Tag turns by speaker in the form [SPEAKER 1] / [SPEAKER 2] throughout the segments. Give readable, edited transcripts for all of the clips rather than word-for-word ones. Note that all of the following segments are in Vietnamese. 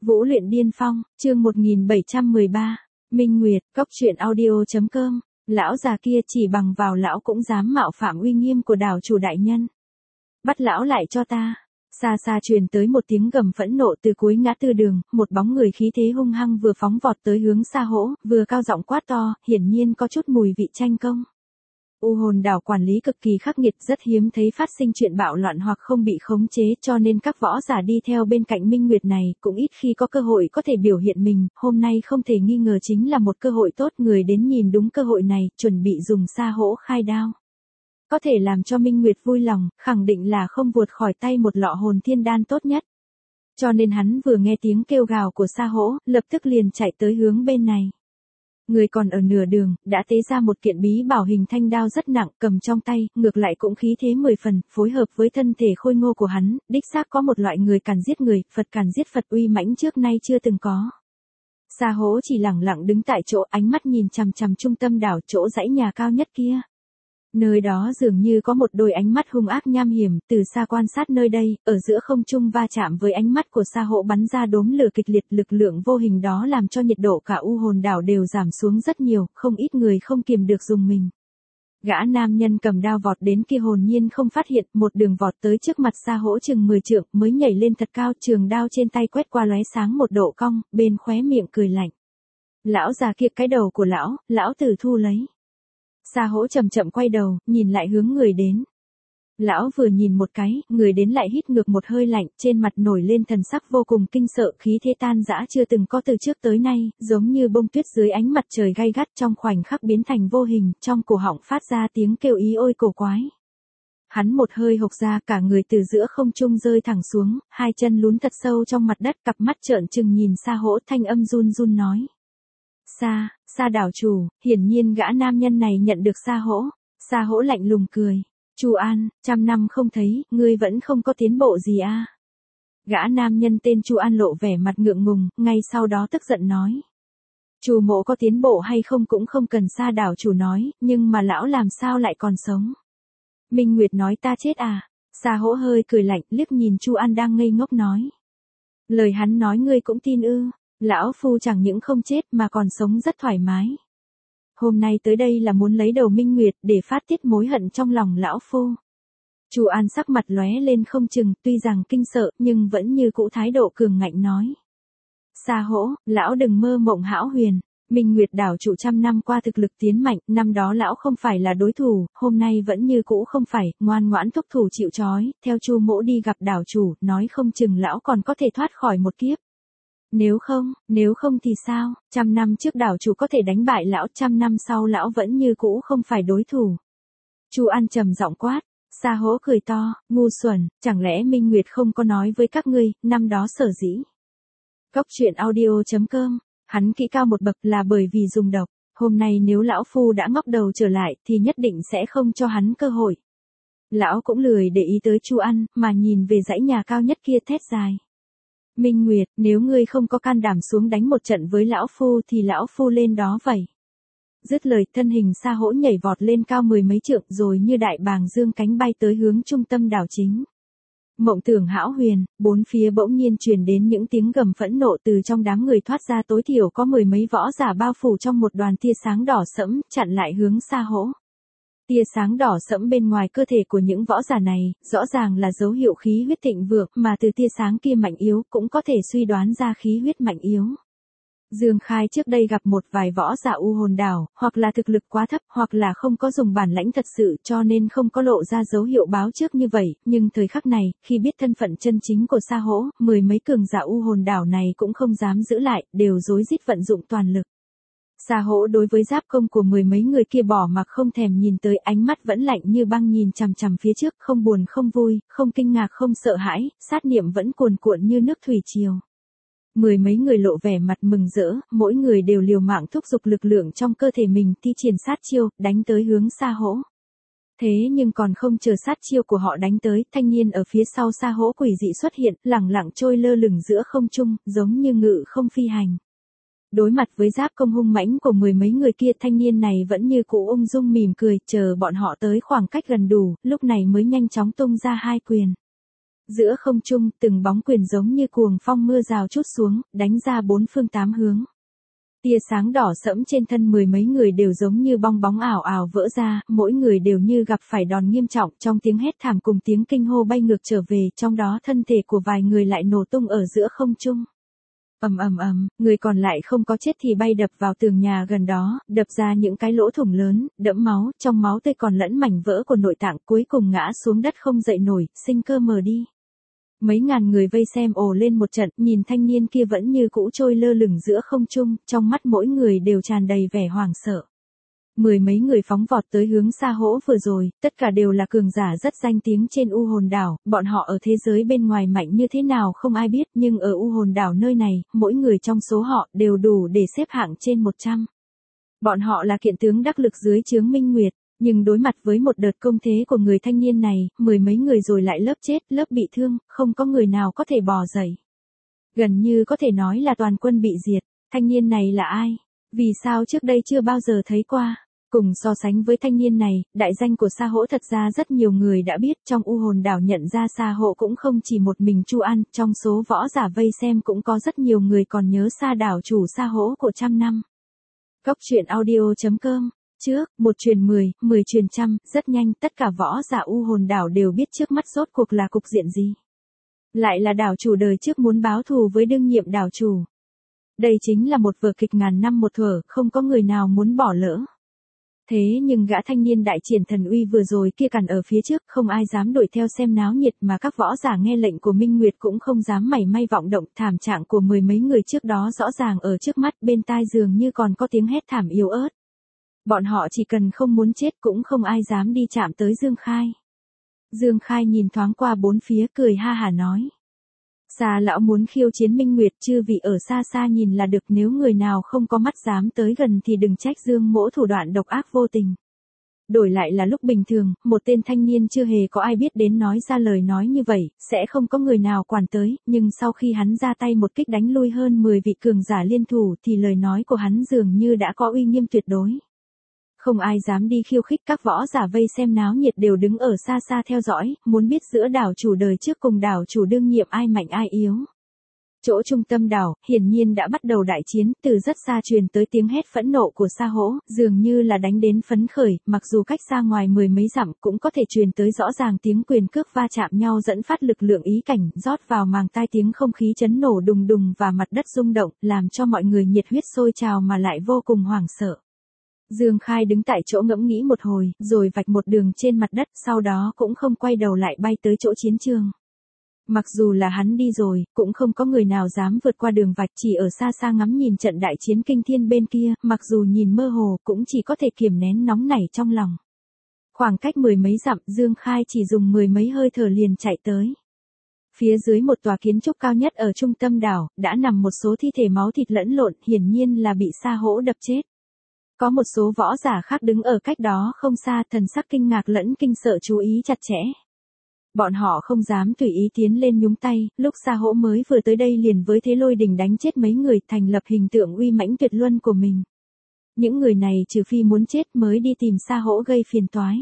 [SPEAKER 1] Vũ luyện điên phong, chương 1713, Minh Nguyệt, cốc truyện audio.com, lão già kia chỉ bằng vào lão cũng dám mạo phạm uy nghiêm của đảo chủ đại nhân. Bắt lão lại cho ta. Xa xa truyền tới một tiếng gầm phẫn nộ từ cuối ngã tư đường, một bóng người khí thế hung hăng vừa phóng vọt tới hướng Sa Hỗ, vừa cao giọng quát to, hiển nhiên có chút mùi vị tranh công. U hồn đảo quản lý cực kỳ khắc nghiệt, rất hiếm thấy phát sinh chuyện bạo loạn hoặc không bị khống chế, cho nên các võ giả đi theo bên cạnh Minh Nguyệt này cũng ít khi có cơ hội có thể biểu hiện mình, hôm nay không thể nghi ngờ chính là một cơ hội tốt, người đến nhìn đúng cơ hội này, chuẩn bị dùng Sa Hỗ khai đao. Có thể làm cho Minh Nguyệt vui lòng, khẳng định là không vụt khỏi tay một lọ hồn thiên đan tốt nhất. Cho nên hắn vừa nghe tiếng kêu gào của Sa Hỗ, lập tức liền chạy tới hướng bên này. Người còn ở nửa đường, đã tế ra một kiện bí bảo hình thanh đao rất nặng, cầm trong tay, ngược lại cũng khí thế 10 phần, phối hợp với thân thể khôi ngô của hắn, đích xác có một loại người càn giết người, Phật càn giết Phật uy mãnh trước nay chưa từng có. Sa Hỗ chỉ lẳng lặng đứng tại chỗ, ánh mắt nhìn chằm chằm trung tâm đảo, chỗ dãy nhà cao nhất kia. Nơi đó dường như có một đôi ánh mắt hung ác nham hiểm, từ xa quan sát nơi đây, ở giữa không trung va chạm với ánh mắt của Sa Hỗ bắn ra đốm lửa kịch liệt, lực lượng vô hình đó làm cho nhiệt độ cả u hồn đảo đều giảm xuống rất nhiều, không ít người không kiềm được dùng mình. Gã nam nhân cầm đao vọt đến kia hồn nhiên không phát hiện, một đường vọt tới trước mặt Sa Hỗ chừng 10 trượng, mới nhảy lên thật cao, trường đao trên tay quét qua lóe sáng một độ cong, bên khóe miệng cười lạnh. Lão già kia, cái đầu của lão tử thu lấy. Sa Hỗ chậm chậm quay đầu, nhìn lại hướng người đến. Lão vừa nhìn một cái, người đến lại hít ngược một hơi lạnh, trên mặt nổi lên thần sắc vô cùng kinh sợ, khí thế tan rã chưa từng có từ trước tới nay, giống như bông tuyết dưới ánh mặt trời gay gắt, trong khoảnh khắc biến thành vô hình, trong cổ họng phát ra tiếng kêu ý ôi cổ quái. Hắn một hơi hộc ra, cả người từ giữa không trung rơi thẳng xuống, hai chân lún thật sâu trong mặt đất, cặp mắt trợn trừng nhìn Sa Hỗ, thanh âm run run nói. Sa đảo chủ, hiển nhiên gã nam nhân này nhận được Sa Hỗ. Sa Hỗ lạnh lùng cười. Chu An, 100 năm không thấy, ngươi vẫn không có tiến bộ gì à? Gã nam nhân tên Chu An lộ vẻ mặt ngượng ngùng, ngay sau đó tức giận nói. Chu mỗ có tiến bộ hay không cũng không cần Sa đảo chủ nói, nhưng mà lão làm sao lại còn sống? Minh Nguyệt nói ta chết à? Sa Hỗ hơi cười lạnh, liếc nhìn Chu An đang ngây ngốc nói. Lời hắn nói ngươi cũng tin ư? Lão phu chẳng những không chết mà còn sống rất thoải mái. Hôm nay tới đây là muốn lấy đầu Minh Nguyệt để phát tiết mối hận trong lòng lão phu. Chu An sắc mặt lóe lên không chừng, tuy rằng kinh sợ nhưng vẫn như cũ thái độ cường ngạnh nói. Sa Hỗ, lão đừng mơ mộng hão huyền. Minh Nguyệt đảo chủ 100 năm qua thực lực tiến mạnh, năm đó lão không phải là đối thủ, hôm nay vẫn như cũ không phải, ngoan ngoãn thúc thủ chịu trói, theo Chu mỗ đi gặp đảo chủ, nói không chừng lão còn có thể thoát khỏi một kiếp. Nếu không thì sao, 100 năm trước đảo chủ có thể đánh bại lão, 100 năm sau lão vẫn như cũ không phải đối thủ. Chu An trầm giọng quát. Sa Hỗ cười to, ngu xuẩn, chẳng lẽ Minh Nguyệt không có nói với các ngươi, năm đó sở dĩ. Cốc truyện audio.com, hắn kỹ cao một bậc là bởi vì dùng độc, hôm nay nếu lão phu đã ngóc đầu trở lại thì nhất định sẽ không cho hắn cơ hội. Lão cũng lười để ý tới Chu An, mà nhìn về dãy nhà cao nhất kia thét dài. Minh Nguyệt, nếu ngươi không có can đảm xuống đánh một trận với lão phu thì lão phu lên đó vậy. Dứt lời, thân hình Sa Hỗ nhảy vọt lên cao 10 mấy trượng rồi như đại bàng dương cánh bay tới hướng trung tâm đảo chính. Mộng tưởng hão huyền, bốn phía bỗng nhiên truyền đến những tiếng gầm phẫn nộ, từ trong đám người thoát ra tối thiểu có 10 mấy võ giả bao phủ trong một đoàn tia sáng đỏ sẫm, chặn lại hướng Sa Hỗ. Tia sáng đỏ sẫm bên ngoài cơ thể của những võ giả này, rõ ràng là dấu hiệu khí huyết thịnh vượng, mà từ tia sáng kia mạnh yếu cũng có thể suy đoán ra khí huyết mạnh yếu. Dương Khai trước đây gặp một vài võ giả u hồn đảo, hoặc là thực lực quá thấp, hoặc là không có dùng bản lãnh thật sự cho nên không có lộ ra dấu hiệu báo trước như vậy, nhưng thời khắc này, khi biết thân phận chân chính của Sa Hỗ, 10 mấy cường giả u hồn đảo này cũng không dám giữ lại, đều rối rít vận dụng toàn lực. Sa Hỗ đối với giáp công của 10 mấy người kia bỏ mặc không thèm nhìn tới, ánh mắt vẫn lạnh như băng nhìn chằm chằm phía trước, không buồn không vui, không kinh ngạc không sợ hãi, sát niệm vẫn cuồn cuộn như nước thủy triều. 10 mấy người lộ vẻ mặt mừng rỡ, mỗi người đều liều mạng thúc giục lực lượng trong cơ thể mình thi triển sát chiêu, đánh tới hướng Sa Hỗ. Thế nhưng còn không chờ sát chiêu của họ đánh tới, thanh niên ở phía sau Sa Hỗ quỷ dị xuất hiện, lẳng lặng trôi lơ lửng giữa không trung, giống như ngự không phi hành. Đối mặt với giáp công hung mãnh của 10 mấy người kia, thanh niên này vẫn như cũ ung dung mỉm cười, chờ bọn họ tới khoảng cách gần đủ, lúc này mới nhanh chóng tung ra hai quyền. Giữa không trung, từng bóng quyền giống như cuồng phong mưa rào trút xuống, đánh ra bốn phương tám hướng. Tia sáng đỏ sẫm trên thân mười mấy người đều giống như bong bóng ảo ảo vỡ ra, mỗi người đều như gặp phải đòn nghiêm trọng, trong tiếng hét thảm cùng tiếng kinh hô bay ngược trở về, trong đó thân thể của vài người lại nổ tung ở giữa không trung. Ầm ầm ầm, người còn lại không có chết thì bay đập vào tường nhà gần đó, đập ra những cái lỗ thủng lớn, đẫm máu, trong máu tươi còn lẫn mảnh vỡ của nội tạng, cuối cùng ngã xuống đất không dậy nổi, sinh cơ mờ đi. Mấy ngàn người vây xem ồ lên một trận, nhìn thanh niên kia vẫn như cũ trôi lơ lửng giữa không trung, trong mắt mỗi người đều tràn đầy vẻ hoảng sợ. Mười mấy người phóng vọt tới hướng Sa Hỗ vừa rồi, tất cả đều là cường giả rất danh tiếng trên U Hồn Đảo, bọn họ ở thế giới bên ngoài mạnh như thế nào không ai biết, nhưng ở U Hồn Đảo nơi này, mỗi người trong số họ đều đủ để xếp hạng trên 100. Bọn họ là kiện tướng đắc lực dưới trướng Minh Nguyệt, nhưng đối mặt với một đợt công thế của người thanh niên này, mười mấy người rồi lại lớp chết, lớp bị thương, không có người nào có thể bò dậy. Gần như có thể nói là toàn quân bị diệt, thanh niên này là ai? Vì sao trước đây chưa bao giờ thấy qua? Cùng so sánh với thanh niên này, đại danh của Sa Hỗ thật ra rất nhiều người đã biết, trong U Hồn Đảo nhận ra Sa Hỗ cũng không chỉ một mình Chu An, trong số võ giả vây xem cũng có rất nhiều người còn nhớ Sa đảo chủ Sa Hỗ của trăm năm. Cốc truyện audio.com. Trước, 1 truyền 10, 10 truyền trăm, rất nhanh tất cả võ giả U Hồn Đảo đều biết trước mắt rốt cuộc là cục diện gì. Lại là đảo chủ đời trước muốn báo thù với đương nhiệm đảo chủ. Đây chính là một vở kịch ngàn năm một thuở, không có người nào muốn bỏ lỡ. Thế nhưng gã thanh niên đại triển thần uy vừa rồi kia cằn ở phía trước, không ai dám đuổi theo xem náo nhiệt, mà các võ giả nghe lệnh của Minh Nguyệt cũng không dám mảy may vọng động. Thảm trạng của mười mấy người trước đó rõ ràng ở trước mắt, bên tai dường như còn có tiếng hét thảm yếu ớt. Bọn họ chỉ cần không muốn chết cũng không ai dám đi chạm tới Dương Khai. Dương Khai nhìn thoáng qua bốn phía cười ha hả nói. Sa lão muốn khiêu chiến Minh Nguyệt, chư vị ở xa xa nhìn là được, nếu người nào không có mắt dám tới gần thì đừng trách Dương mỗ thủ đoạn độc ác vô tình. Đổi lại là lúc bình thường, một tên thanh niên chưa hề có ai biết đến nói ra lời nói như vậy, sẽ không có người nào quản tới, nhưng sau khi hắn ra tay một kích đánh lui hơn 10 vị cường giả liên thủ thì lời nói của hắn dường như đã có uy nghiêm tuyệt đối. Không ai dám đi khiêu khích, các võ giả vây xem náo nhiệt đều đứng ở xa xa theo dõi, muốn biết giữa đảo chủ đời trước cùng đảo chủ đương nhiệm ai mạnh ai yếu. Chỗ trung tâm đảo, hiển nhiên đã bắt đầu đại chiến, từ rất xa truyền tới tiếng hét phẫn nộ của Sa Hỗ, dường như là đánh đến phấn khởi, mặc dù cách xa ngoài mười mấy dặm cũng có thể truyền tới rõ ràng tiếng quyền cước va chạm nhau dẫn phát lực lượng ý cảnh, rót vào màng tai tiếng không khí chấn nổ đùng đùng và mặt đất rung động, làm cho mọi người nhiệt huyết sôi trào mà lại vô cùng hoảng sợ. Dương Khai đứng tại chỗ ngẫm nghĩ một hồi, rồi vạch một đường trên mặt đất, sau đó cũng không quay đầu lại bay tới chỗ chiến trường. Mặc dù là hắn đi rồi, cũng không có người nào dám vượt qua đường vạch, chỉ ở xa xa ngắm nhìn trận đại chiến kinh thiên bên kia, mặc dù nhìn mơ hồ cũng chỉ có thể kiềm nén nóng nảy trong lòng. Khoảng cách mười mấy dặm, Dương Khai chỉ dùng mười mấy hơi thở liền chạy tới. Phía dưới một tòa kiến trúc cao nhất ở trung tâm đảo, đã nằm một số thi thể máu thịt lẫn lộn, hiển nhiên là bị Sa Hỗ đập chết. Có một số võ giả khác đứng ở cách đó không xa, thần sắc kinh ngạc lẫn kinh sợ chú ý chặt chẽ. Bọn họ không dám tùy ý tiến lên nhúng tay, lúc Sa Hỗ mới vừa tới đây liền với thế lôi đình đánh chết mấy người, thành lập hình tượng uy mãnh tuyệt luân của mình. Những người này trừ phi muốn chết mới đi tìm Sa Hỗ gây phiền toái.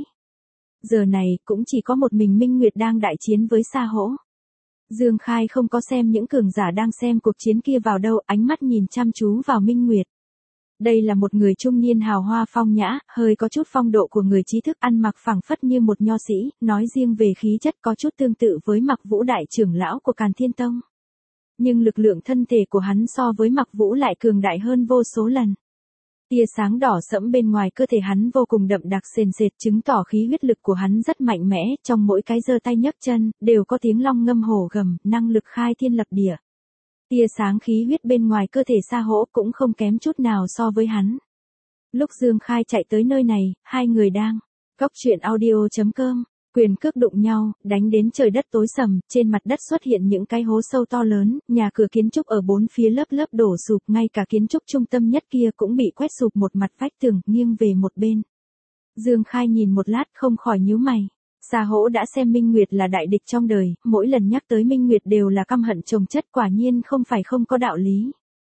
[SPEAKER 1] Giờ này cũng chỉ có một mình Minh Nguyệt đang đại chiến với Sa Hỗ. Dương Khai không có xem những cường giả đang xem cuộc chiến kia vào đâu, ánh mắt nhìn chăm chú vào Minh Nguyệt. Đây là một người trung niên hào hoa phong nhã, hơi có chút phong độ của người trí thức, ăn mặc phẳng phất như một nho sĩ, nói riêng về khí chất có chút tương tự với Mặc Vũ đại trưởng lão của Càn Thiên Tông. Nhưng lực lượng thân thể của hắn so với Mặc Vũ lại cường đại hơn vô số lần. Tia sáng đỏ sẫm bên ngoài cơ thể hắn vô cùng đậm đặc sền sệt, chứng tỏ khí huyết lực của hắn rất mạnh mẽ, trong mỗi cái giơ tay nhấc chân, đều có tiếng long ngâm hổ gầm, năng lực khai thiên lập địa. Tia sáng khí huyết bên ngoài cơ thể Sa Hỗ cũng không kém chút nào so với hắn. Lúc Dương Khai chạy tới nơi này, hai người đang cốc truyện audio.com, quyền cước đụng nhau, đánh đến trời đất tối sầm, trên mặt đất xuất hiện những cái hố sâu to lớn, nhà cửa kiến trúc ở bốn phía lớp lớp đổ sụp, ngay cả kiến trúc trung tâm nhất kia cũng bị quét sụp một mặt vách tường, nghiêng về một bên. Dương Khai nhìn một lát không khỏi nhíu mày. Sa Hỗ đã xem Minh Nguyệt là đại địch trong đời, mỗi lần nhắc tới Minh Nguyệt đều là căm hận chồng chất, quả nhiên không phải không có đạo lý.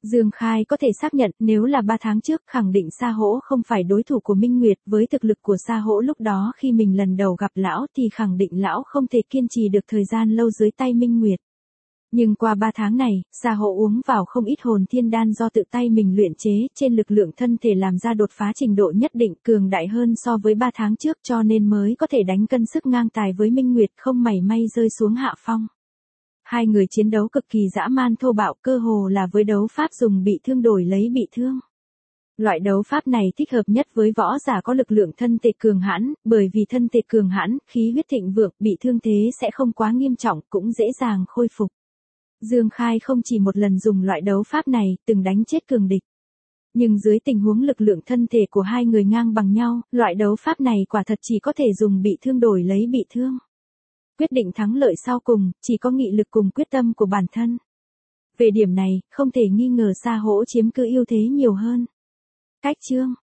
[SPEAKER 1] Dương Khai có thể xác nhận nếu là 3 tháng trước khẳng định Sa Hỗ không phải đối thủ của Minh Nguyệt, với thực lực của Sa Hỗ lúc đó khi mình lần đầu gặp lão thì khẳng định lão không thể kiên trì được thời gian lâu dưới tay Minh Nguyệt. Nhưng qua 3 tháng này, Sa Hỗ uống vào không ít hồn thiên đan do tự tay mình luyện chế, trên lực lượng thân thể làm ra đột phá trình độ nhất định, cường đại hơn so với 3 tháng trước, cho nên mới có thể đánh cân sức ngang tài với Minh Nguyệt, không mảy may rơi xuống hạ phong. Hai người chiến đấu cực kỳ dã man thô bạo, cơ hồ là với đấu pháp dùng bị thương đổi lấy bị thương. Loại đấu pháp này thích hợp nhất với võ giả có lực lượng thân thể cường hãn, bởi vì thân thể cường hãn, khí huyết thịnh vượng, bị thương thế sẽ không quá nghiêm trọng, cũng dễ dàng khôi phục. Dương Khai không chỉ một lần dùng loại đấu pháp này, từng đánh chết cường địch. Nhưng dưới tình huống lực lượng thân thể của hai người ngang bằng nhau, loại đấu pháp này quả thật chỉ có thể dùng bị thương đổi lấy bị thương. Quyết định thắng lợi sau cùng, chỉ có nghị lực cùng quyết tâm của bản thân. Về điểm này, không thể nghi ngờ Sa Hỗ chiếm cứ ưu thế nhiều hơn. Cách chương